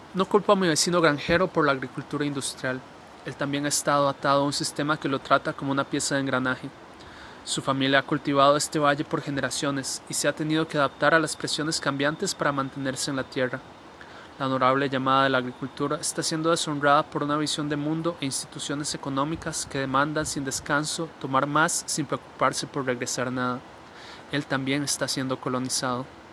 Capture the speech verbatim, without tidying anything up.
No culpo a mi vecino granjero por la agricultura industrial. Él también ha estado atado a un sistema que lo trata como una pieza de engranaje. Su familia ha cultivado este valle por generaciones y se ha tenido que adaptar a las presiones cambiantes para mantenerse en la tierra. La honorable llamada de la agricultura está siendo deshonrada por una visión de mundo e instituciones económicas que demandan sin descanso tomar más sin preocuparse por regresar nada. Él también está siendo colonizado.